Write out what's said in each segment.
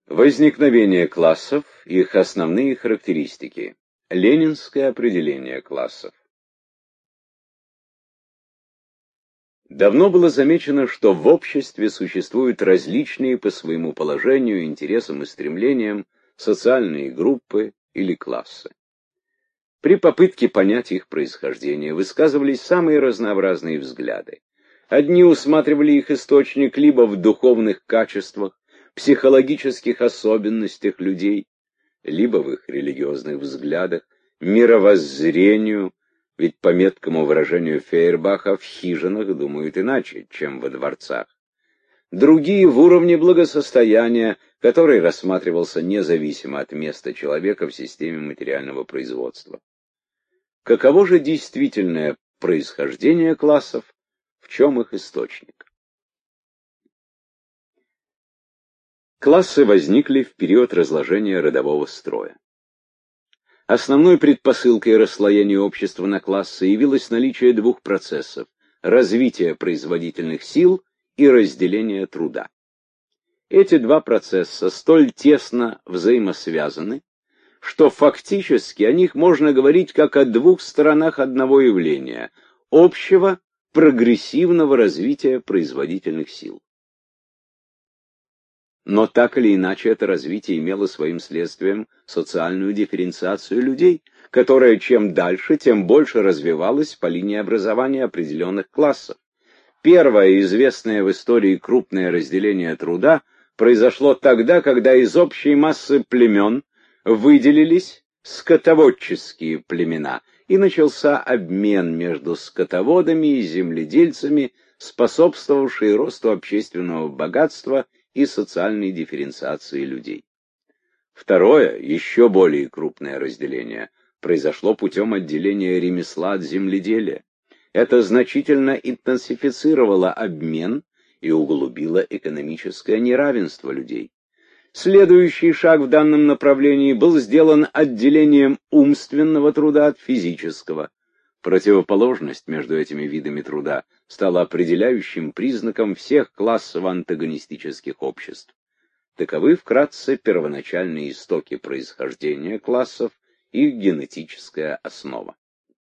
Возникновение классов, их основные характеристики. Ленинское определение классов. Давно было замечено, что в обществе существуют различные по своему положению, интересам и стремлениям социальные группы или классы. При попытке понять их происхождение высказывались самые разнообразные взгляды. Одни усматривали их источник либо в духовных качествах, психологических особенностях людей, либо в их религиозных взглядах, мировоззрению, ведь по меткому выражению Фейербаха в хижинах думают иначе, чем во дворцах. Другие в уровне благосостояния, который рассматривался независимо от места человека в системе материального производства. Каково же действительное происхождение классов, в чем их источник? Классы возникли в период разложения родового строя. Основной предпосылкой расслоения общества на классы явилось наличие двух процессов – развития производительных сил и разделения труда. Эти два процесса столь тесно взаимосвязаны, что фактически о них можно говорить как о двух сторонах одного явления – общего прогрессивного развития производительных сил. Но так или иначе это развитие имело своим следствием социальную дифференциацию людей, которая чем дальше, тем больше развивалась по линии образования определенных классов. Первое известное в истории крупное разделение труда произошло тогда, когда из общей массы племен выделились скотоводческие племена, и начался обмен между скотоводами и земледельцами, способствовавший росту общественного богатства и социальной дифференциации людей. Второе, еще более крупное разделение, произошло путем отделения ремесла от земледелия. Это значительно интенсифицировало обмен и углубило экономическое неравенство людей. Следующий шаг в данном направлении был сделан отделением умственного труда от физического. Противоположность между этими видами труда стала определяющим признаком всех классово-антагонистических обществ. Таковы вкратце первоначальные истоки происхождения классов и их генетическая основа.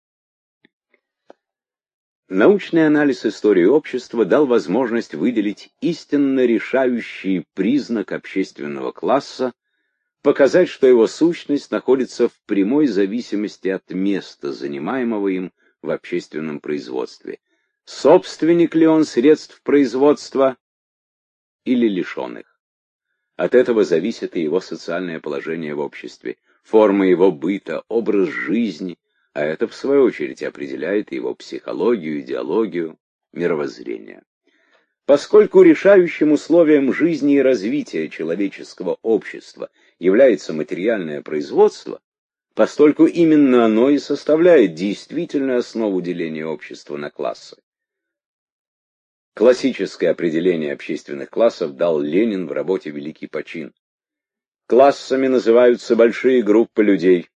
Научный анализ истории общества дал возможность выделить истинно решающий признак общественного класса, показать, что его сущность находится в прямой зависимости от места, занимаемого им в общественном производстве. Собственник ли он средств производства или лишен их? От этого зависит и его социальное положение в обществе, форма его быта, образ жизни, а это, в свою очередь, определяет его психологию, идеологию, мировоззрение. Поскольку решающим условием жизни и развития человеческого общества является материальное производство, постольку именно оно и составляет действительную основу деления общества на классы. Классическое определение общественных классов дал Ленин в работе «Великий почин». Классами называются большие группы людей,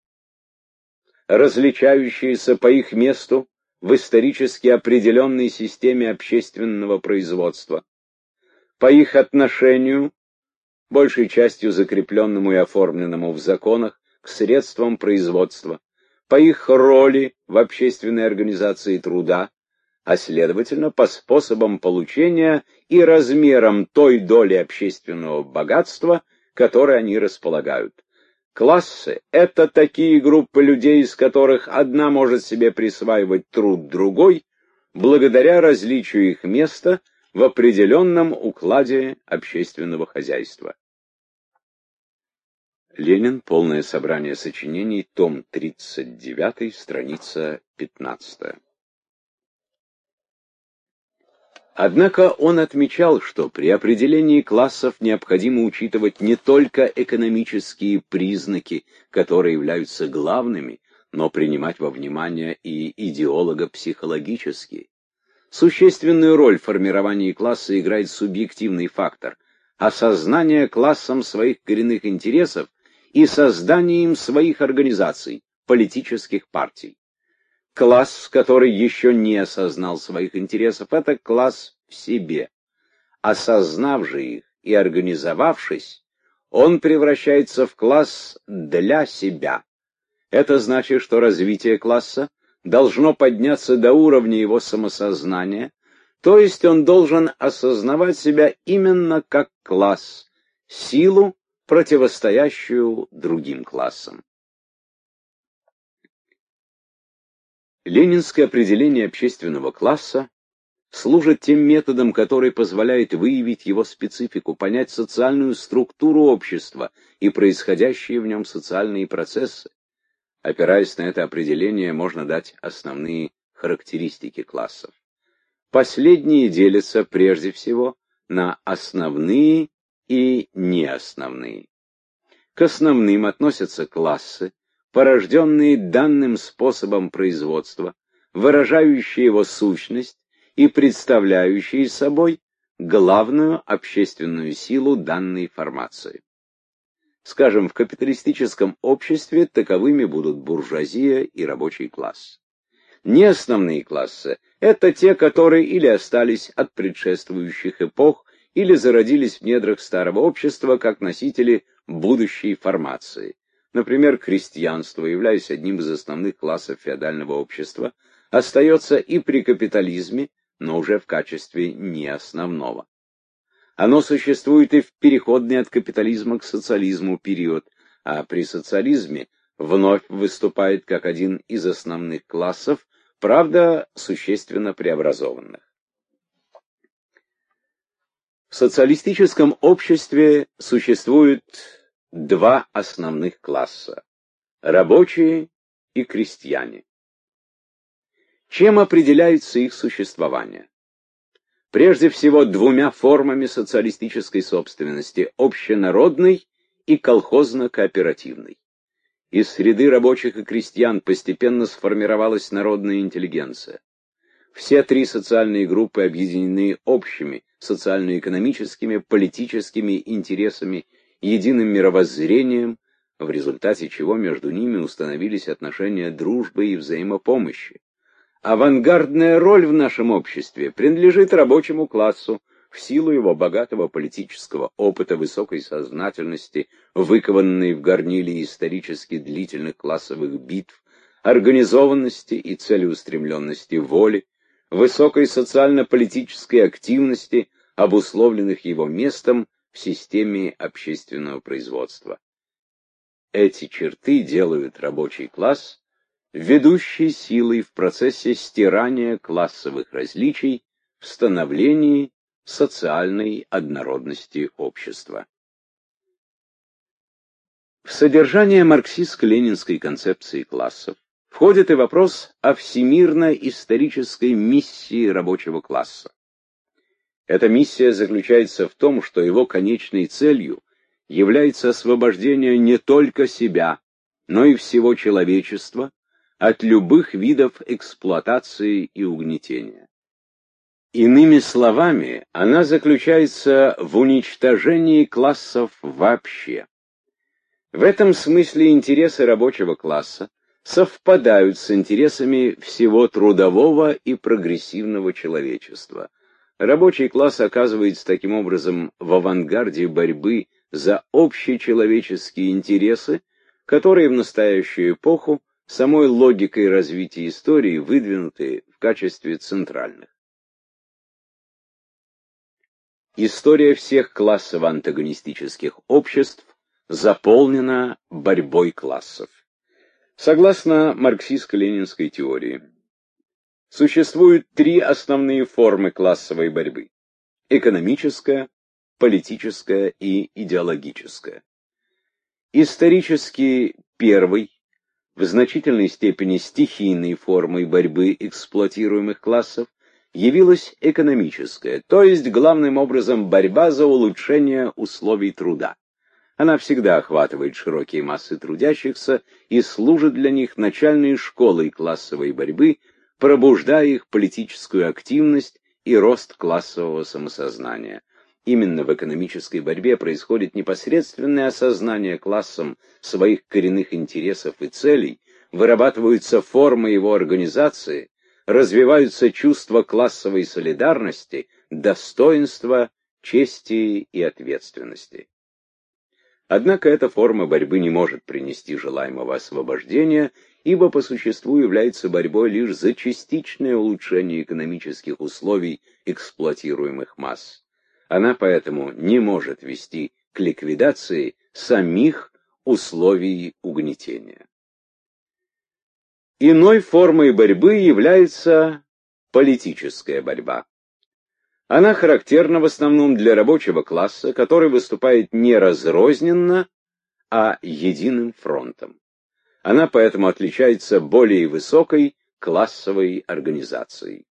различающиеся по их месту в исторически определенной системе общественного производства, по их отношению, большей частью закрепленному и оформленному в законах, к средствам производства, по их роли в общественной организации труда, а следовательно по способам получения и размерам той доли общественного богатства, которой они располагают. Классы — это такие группы людей, из которых одна может себе присваивать труд другой, благодаря различию их места в определенном укладе общественного хозяйства. Ленин. Полное собрание сочинений. Том 39, страница 15. Однако он отмечал, что при определении классов необходимо учитывать не только экономические признаки, которые являются главными, но принимать во внимание и идеолого-психологические. Существенную роль в формировании класса играет субъективный фактор – осознание классом своих коренных интересов и создание им своих организаций, политических партий. Класс, который еще не осознал своих интересов, это класс в себе. Осознав же их и организовавшись, Он превращается в класс для себя. Это значит, что развитие класса должно подняться до уровня его самосознания, то есть он должен осознавать себя именно как класс, силу, противостоящую другим классам. Ленинское определение общественного класса служит тем методом, который позволяет выявить его специфику, понять социальную структуру общества и происходящие в нем социальные процессы. Опираясь на это определение, можно дать основные характеристики классов. Последние делятся прежде всего на основные и неосновные. К основным относятся классы, порожденные данным способом производства, выражающие его сущность и представляющие собой главную общественную силу данной формации. Скажем, в капиталистическом обществе таковыми будут буржуазия и рабочий класс. Неосновные классы – это те, которые или остались от предшествующих эпох, или зародились в недрах старого общества как носители будущей формации. Например, крестьянство, являясь одним из основных классов феодального общества, остается и при капитализме, но уже в качестве неосновного. Оно существует и в переходный от капитализма к социализму период, а при социализме вновь выступает как один из основных классов, правда, существенно преобразованных. В социалистическом обществе существует два основных класса – рабочие и крестьяне. Чем определяется их существование? Прежде всего, двумя формами социалистической собственности – общенародной и колхозно-кооперативной. Из среды рабочих и крестьян постепенно сформировалась народная интеллигенция. Все три социальные группы объединены общими социально-экономическими, политическими интересами, единым мировоззрением, в результате чего между ними установились отношения дружбы и взаимопомощи. Авангардная роль в нашем обществе принадлежит рабочему классу в силу его богатого политического опыта, высокой сознательности, выкованной в горниле исторически длительных классовых битв, организованности и целеустремленности воли, высокой социально-политической активности, обусловленных его местом в системе общественного производства. Эти черты делают рабочий класс ведущей силой в процессе стирания классовых различий в становлении социальной однородности общества. В содержание марксистско-ленинской концепции классов входит и вопрос о всемирно-исторической миссии рабочего класса. Эта миссия заключается в том, что его конечной целью является освобождение не только себя, но и всего человечества от любых видов эксплуатации и угнетения. Иными словами, она заключается в уничтожении классов вообще. В этом смысле интересы рабочего класса совпадают с интересами всего трудового и прогрессивного человечества. Рабочий класс оказывается таким образом в авангарде борьбы за общечеловеческие интересы, которые в настоящую эпоху самой логикой развития истории выдвинуты в качестве центральных. История всех классово-антагонистических обществ заполнена борьбой классов. Согласно марксистско-ленинской теории, существуют три основные формы классовой борьбы – экономическая, политическая и идеологическая. Исторически первой, в значительной степени стихийной формой борьбы эксплуатируемых классов, явилась экономическая, то есть главным образом борьба за улучшение условий труда. Она всегда охватывает широкие массы трудящихся и служит для них начальной школой классовой борьбы, пробуждая их политическую активность и рост классового самосознания. Именно в экономической борьбе происходит непосредственное осознание классом своих коренных интересов и целей, вырабатываются формы его организации, развиваются чувства классовой солидарности, достоинства, чести и ответственности. Однако эта форма борьбы не может принести желаемого освобождения, ибо по существу является борьбой лишь за частичное улучшение экономических условий эксплуатируемых масс. Она поэтому не может вести к ликвидации самих условий угнетения. Иной формой борьбы является политическая борьба. Она характерна в основном для рабочего класса, который выступает не разрозненно, а единым фронтом. Она поэтому отличается более высокой классовой организацией.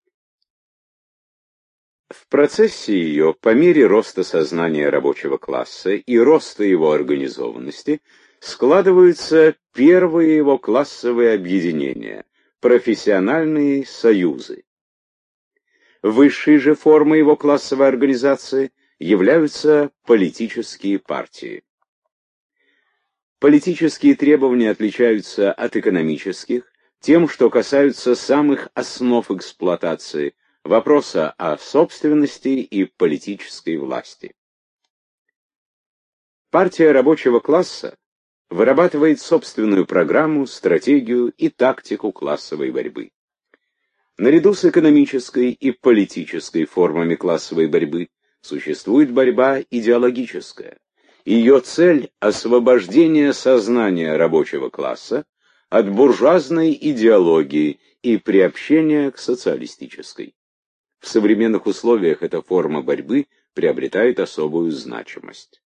В процессе ее, по мере роста сознания рабочего класса и роста его организованности, складываются первые его классовые объединения, профессиональные союзы. Высшей же формой его классовой организации являются политические партии. Политические требования отличаются от экономических тем, что касаются самых основ эксплуатации, вопроса о собственности и политической власти. Партия рабочего класса вырабатывает собственную программу, стратегию и тактику классовой борьбы. Наряду с экономической и политической формами классовой борьбы существует борьба идеологическая. Ее цель – освобождение сознания рабочего класса от буржуазной идеологии и приобщение к социалистической. В современных условиях эта форма борьбы приобретает особую значимость.